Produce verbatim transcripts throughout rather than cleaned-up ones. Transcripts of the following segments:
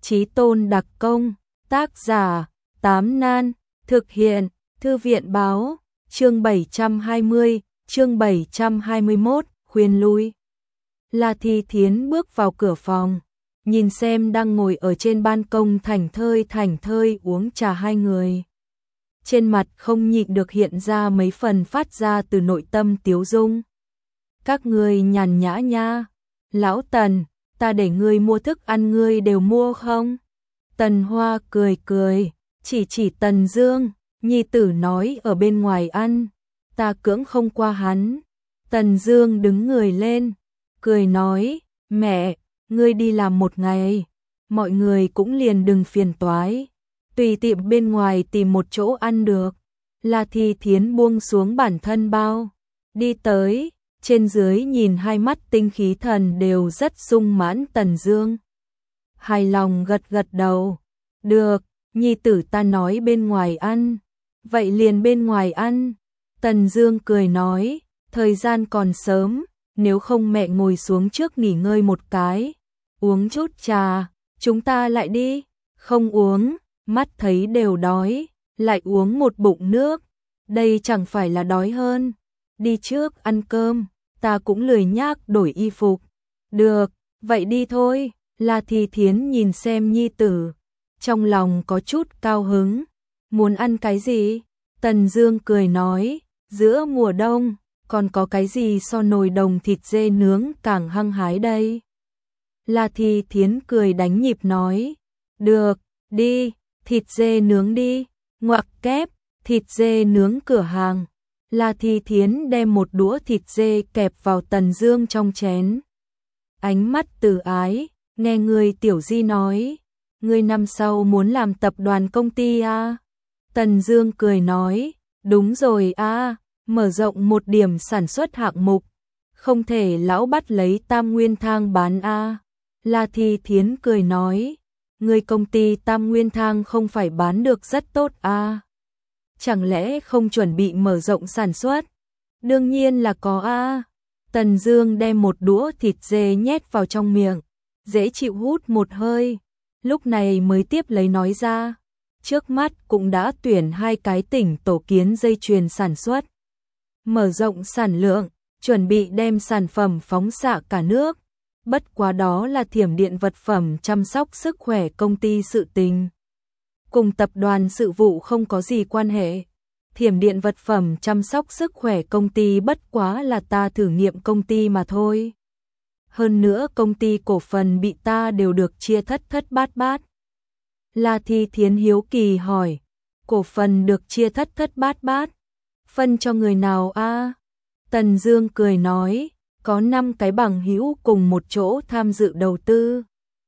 Chí tôn đặc công, tác giả, Tám Nan, thực hiện, Thư viện báo, chương bảy trăm hai mươi, chương bảy trăm hai mươi mốt, khuyên lui. La Thi Thiến bước vào cửa phòng, nhìn xem đang ngồi ở trên ban công thảnh thơi thảnh thơi uống trà hai người. Trên mặt không nhịn được hiện ra mấy phần phát ra từ nội tâm tiếu dung. Các ngươi nhàn nhã nha, lão Tần, ta để ngươi mua thức ăn ngươi đều mua không? Tần Hoa cười cười, chỉ chỉ Tần Dương, nhi tử nói ở bên ngoài ăn, ta cưỡng không qua hắn. Tần Dương đứng người lên, cười nói, mẹ, ngươi đi làm một ngày, mọi người cũng liền đừng phiền toái, tùy tiệm bên ngoài tìm một chỗ ăn được. La Thi Thiến buông xuống bản thân bao, đi tới, trên dưới nhìn hai mắt tinh khí thần đều rất sung mãn Tần Dương. Hài lòng gật gật đầu, được, nhi tử ta nói bên ngoài ăn, vậy liền bên ngoài ăn. Tần Dương cười nói, thời gian còn sớm, nếu không mẹ ngồi xuống trước nghỉ ngơi một cái, uống chút trà, chúng ta lại đi. Không uống, mắt thấy đều đói, lại uống một bụng nước, đây chẳng phải là đói hơn. Đi trước ăn cơm, ta cũng lười nhác đổi y phục. Được, vậy đi thôi. La Thi Thiến nhìn xem nhi tử, trong lòng có chút cao hứng. Muốn ăn cái gì? Tần Dương cười nói, giữa mùa đông, còn có cái gì so nồi đồng thịt dê nướng càng hăng hái đây? La Thi Thiến cười đánh nhịp nói, được, đi, thịt dê nướng đi. Ngoặc kép, thịt dê nướng cửa hàng. La Thi Thiến đem một đũa thịt dê kẹp vào Tần Dương trong chén. Ánh mắt từ ái, nghe người tiểu di nói, ngươi năm sau muốn làm tập đoàn công ty à? Tần Dương cười nói, đúng rồi à, mở rộng một điểm sản xuất hạng mục, không thể lão bắt lấy Tam Nguyên Thang bán à? La Thi Thiến cười nói, người công ty Tam Nguyên Thang không phải bán được rất tốt à? Chẳng lẽ không chuẩn bị mở rộng sản xuất? Đương nhiên là có à. Tần Dương đem một đũa thịt dê nhét vào trong miệng, dễ chịu hút một hơi, lúc này mới tiếp lấy nói ra, trước mắt cũng đã tuyển hai cái tỉnh tổ kiến dây chuyền sản xuất, mở rộng sản lượng, chuẩn bị đem sản phẩm phóng xạ cả nước. Bất quá đó là Thiểm Điện vật phẩm chăm sóc sức khỏe công ty sự tình, cùng tập đoàn sự vụ không có gì quan hệ. Thiểm Điện vật phẩm chăm sóc sức khỏe công ty bất quá là ta thử nghiệm công ty mà thôi. Hơn nữa công ty cổ phần bị ta đều được chia thất thất bát bát. La Thi Thiến hiếu kỳ hỏi, cổ phần được chia thất thất bát bát, phân cho người nào a? Tần Dương cười nói, có năm cái bằng hữu cùng một chỗ tham dự đầu tư.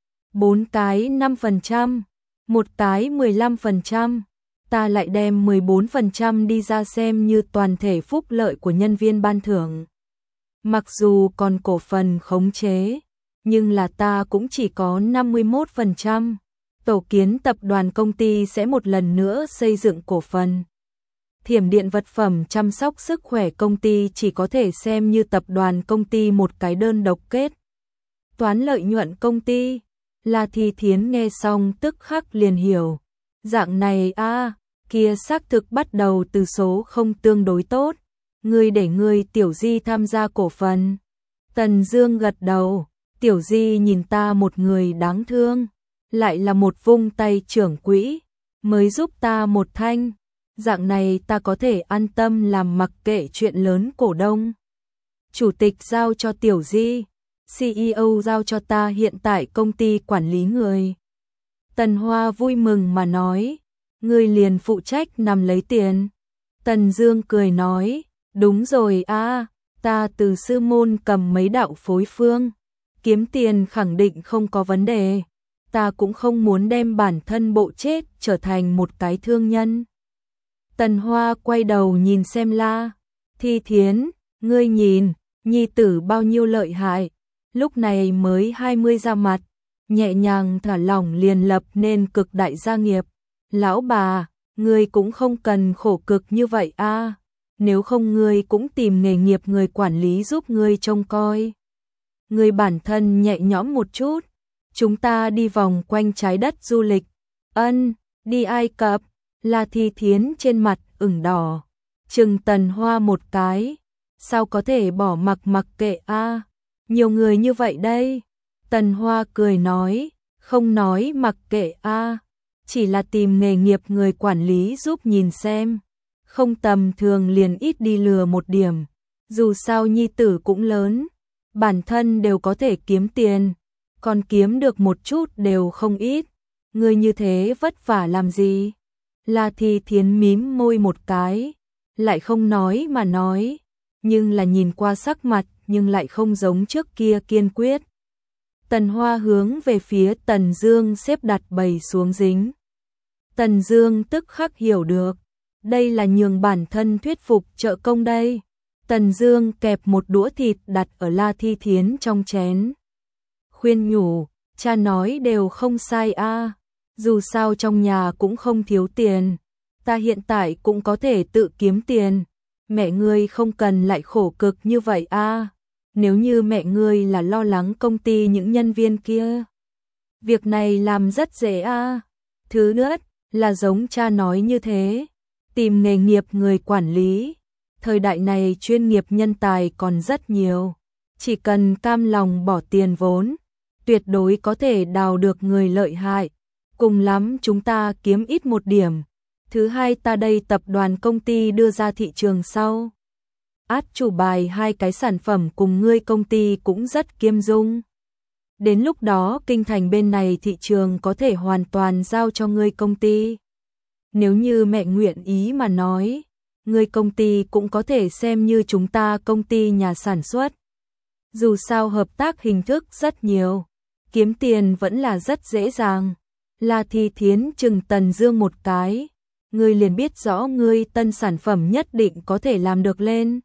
Bốn cái năm phần trăm, một cái mười lăm phần trăm, ta lại đem mười bốn phần trăm đi ra xem như toàn thể phúc lợi của nhân viên ban thưởng. Mặc dù còn cổ phần khống chế, nhưng là ta cũng chỉ có năm mươi mốt phần trăm. Tổ kiến tập đoàn công ty sẽ một lần nữa xây dựng cổ phần. Thiểm Điện vật phẩm chăm sóc sức khỏe công ty chỉ có thể xem như tập đoàn công ty một cái đơn độc kết. Toán lợi nhuận công ty. La Thi Thiến nghe xong tức khắc liền hiểu. Dạng này a, à, kia xác thực bắt đầu từ số không tương đối tốt. Ngươi để ngươi tiểu di tham gia cổ phần. Tần Dương gật đầu, tiểu di nhìn ta một người đáng thương, lại là một vung tay trưởng quỹ, mới giúp ta một thanh. Dạng này ta có thể an tâm làm mặc kệ chuyện lớn cổ đông. Chủ tịch giao cho tiểu di, xê e ô giao cho ta hiện tại công ty quản lý người. Tần Hoa vui mừng mà nói, ngươi liền phụ trách nằm lấy tiền. Tần Dương cười nói, đúng rồi a, à, ta từ sư môn cầm mấy đạo phối phương, kiếm tiền khẳng định không có vấn đề. Ta cũng không muốn đem bản thân bộ chết trở thành một cái thương nhân. Tần Hoa quay đầu nhìn xem La Thi Thiến, ngươi nhìn, nhi tử bao nhiêu lợi hại, lúc này mới hai mươi ra mặt, nhẹ nhàng thả lỏng liền lập nên cực đại gia nghiệp. Lão bà, ngươi cũng không cần khổ cực như vậy a, à, nếu không ngươi cũng tìm nghề nghiệp người quản lý giúp ngươi trông coi. Ngươi bản thân nhẹ nhõm một chút. chúng ta đi vòng quanh trái đất du lịch. Ân, đi Ai Cập. La Thi Thiến trên mặt ửng đỏ, chừng Tần Hoa một cái. Sao có thể bỏ mặc mặc kệ a? Nhiều người như vậy đây. Tần Hoa cười nói, không nói mặc kệ a, chỉ là tìm nghề nghiệp người quản lý giúp nhìn xem. Không tầm thường liền ít đi lừa một điểm. Dù sao nhi tử cũng lớn, bản thân đều có thể kiếm tiền, còn kiếm được một chút đều không ít. Người như thế vất vả làm gì? La Thi Thiến mím môi một cái, lại không nói mà nói, nhưng là nhìn qua sắc mặt nhưng lại không giống trước kia kiên quyết. Tần Hoa hướng về phía Tần Dương xếp đặt bày xuống dính. Tần Dương tức khắc hiểu được, đây là nhường bản thân thuyết phục trợ công đây. Tần Dương kẹp một đũa thịt đặt ở La Thi Thiến trong chén. Khuyên nhủ, cha nói đều không sai a, dù sao trong nhà cũng không thiếu tiền, ta hiện tại cũng có thể tự kiếm tiền, mẹ ngươi không cần lại khổ cực như vậy a. Nếu như mẹ ngươi là lo lắng công ty những nhân viên kia, việc này làm rất dễ a. Thứ nữa là giống cha nói như thế, tìm nghề nghiệp người quản lý. Thời đại này chuyên nghiệp nhân tài còn rất nhiều, chỉ cần cam lòng bỏ tiền vốn, tuyệt đối có thể đào được người lợi hại. Cùng lắm chúng ta kiếm ít một điểm. Thứ hai, ta đây tập đoàn công ty đưa ra thị trường sau, át chủ bài hai cái sản phẩm cùng ngươi công ty cũng rất kiêm dung. Đến lúc đó kinh thành bên này thị trường có thể hoàn toàn giao cho ngươi công ty. Nếu như mẹ nguyện ý mà nói, ngươi công ty cũng có thể xem như chúng ta công ty nhà sản xuất. Dù sao hợp tác hình thức rất nhiều, kiếm tiền vẫn là rất dễ dàng. La Thi Thiến chừng Tần Dương một cái, ngươi liền biết rõ ngươi tân sản phẩm nhất định có thể làm được lên.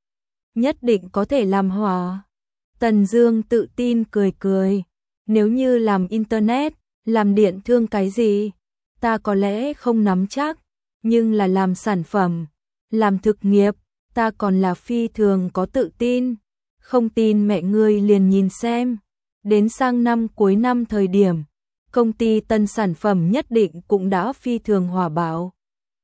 Nhất định có thể làm hỏa. Tần Dương tự tin cười cười, nếu như làm internet, làm điện thương cái gì, ta có lẽ không nắm chắc, nhưng là làm sản phẩm, làm thực nghiệp, ta còn là phi thường có tự tin. Không tin mẹ ngươi liền nhìn xem, đến sang năm cuối năm thời điểm, công ty tân sản phẩm nhất định cũng đã phi thường hòa bạo.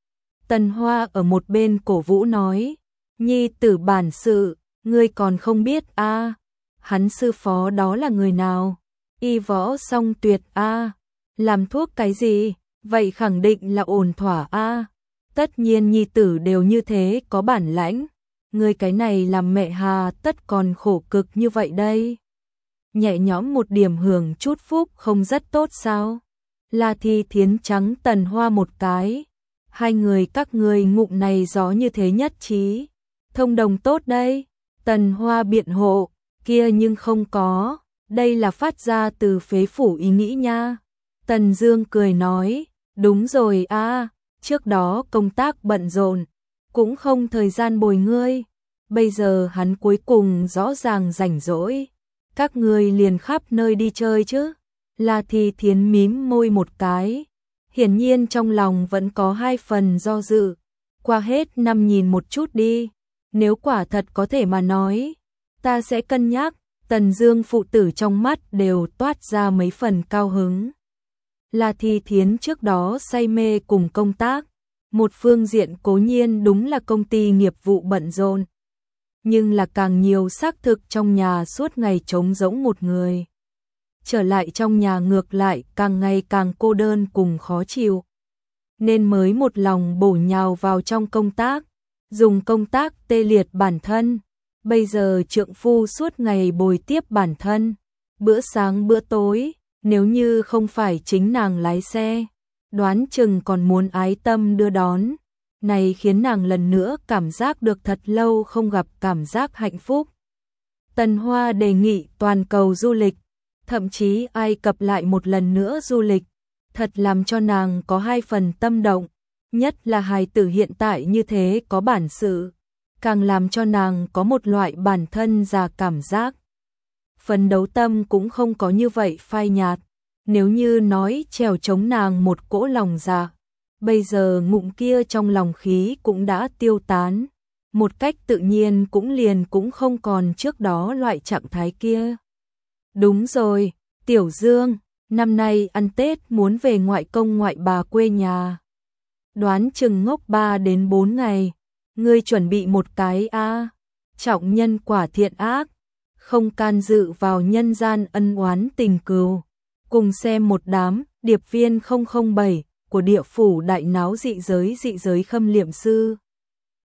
Tần Hoa ở một bên cổ vũ nói, nhi tử bản sự, ngươi còn không biết a? À, hắn sư phó đó là người nào? Y võ song tuyệt a, à, làm thuốc cái gì? Vậy khẳng định là ổn thỏa a. À. Tất nhiên nhi tử đều như thế có bản lãnh, ngươi cái này làm mẹ hà tất còn khổ cực như vậy đây. Nhẹ nhõm một điểm hưởng chút phúc không rất tốt sao? La Thi Thiến trắng Tần Hoa một cái, hai người các ngươi ngụm này gió như thế nhất trí, thông đồng tốt đây. Tần Hoa biện hộ, kia nhưng không có, đây là phát ra từ phế phủ ý nghĩ nha. Tần Dương cười nói, đúng rồi a, à, trước đó công tác bận rộn, cũng không thời gian bồi ngươi, bây giờ hắn cuối cùng rõ ràng rảnh rỗi, các ngươi liền khắp nơi đi chơi chứ. La Thi Thiến mím môi một cái, hiển nhiên trong lòng vẫn có hai phần do dự. Qua hết năm nhìn một chút đi, nếu quả thật có thể mà nói, ta sẽ cân nhắc. Tần Dương phụ tử trong mắt đều toát ra mấy phần cao hứng. La Thi Thiến trước đó say mê cùng công tác, một phương diện cố nhiên đúng là công ty nghiệp vụ bận rộn, nhưng là càng nhiều xác thực trong nhà suốt ngày trống rỗng một người. Trở lại trong nhà ngược lại càng ngày càng cô đơn cùng khó chịu, nên mới một lòng bổ nhào vào trong công tác, dùng công tác tê liệt bản thân. Bây giờ trượng phu suốt ngày bồi tiếp bản thân, bữa sáng bữa tối, nếu như không phải chính nàng lái xe, đoán chừng còn muốn ái tâm đưa đón. Này khiến nàng lần nữa cảm giác được thật lâu không gặp cảm giác hạnh phúc. Tần Hoa đề nghị toàn cầu du lịch, thậm chí Ai Cập lại một lần nữa du lịch, thật làm cho nàng có hai phần tâm động, nhất là hài tử hiện tại như thế có bản sự, càng làm cho nàng có một loại bản thân già cảm giác. Phấn đấu tâm cũng không có như vậy phai nhạt, nếu như nói trèo chống nàng một cỗ lòng dạ, bây giờ ngụm kia trong lòng khí cũng đã tiêu tán, một cách tự nhiên cũng liền cũng không còn trước đó loại trạng thái kia. Đúng rồi, Tiểu Dương, năm nay ăn Tết muốn về ngoại công ngoại bà quê nhà. Đoán chừng ngốc ba đến bốn ngày, ngươi chuẩn bị một cái a. À. Trọng nhân quả thiện ác, không can dự vào nhân gian ân oán tình cừu. Cùng xem một đám điệp viên không không bảy của địa phủ đại náo dị giới dị giới Khâm Liệm Sư.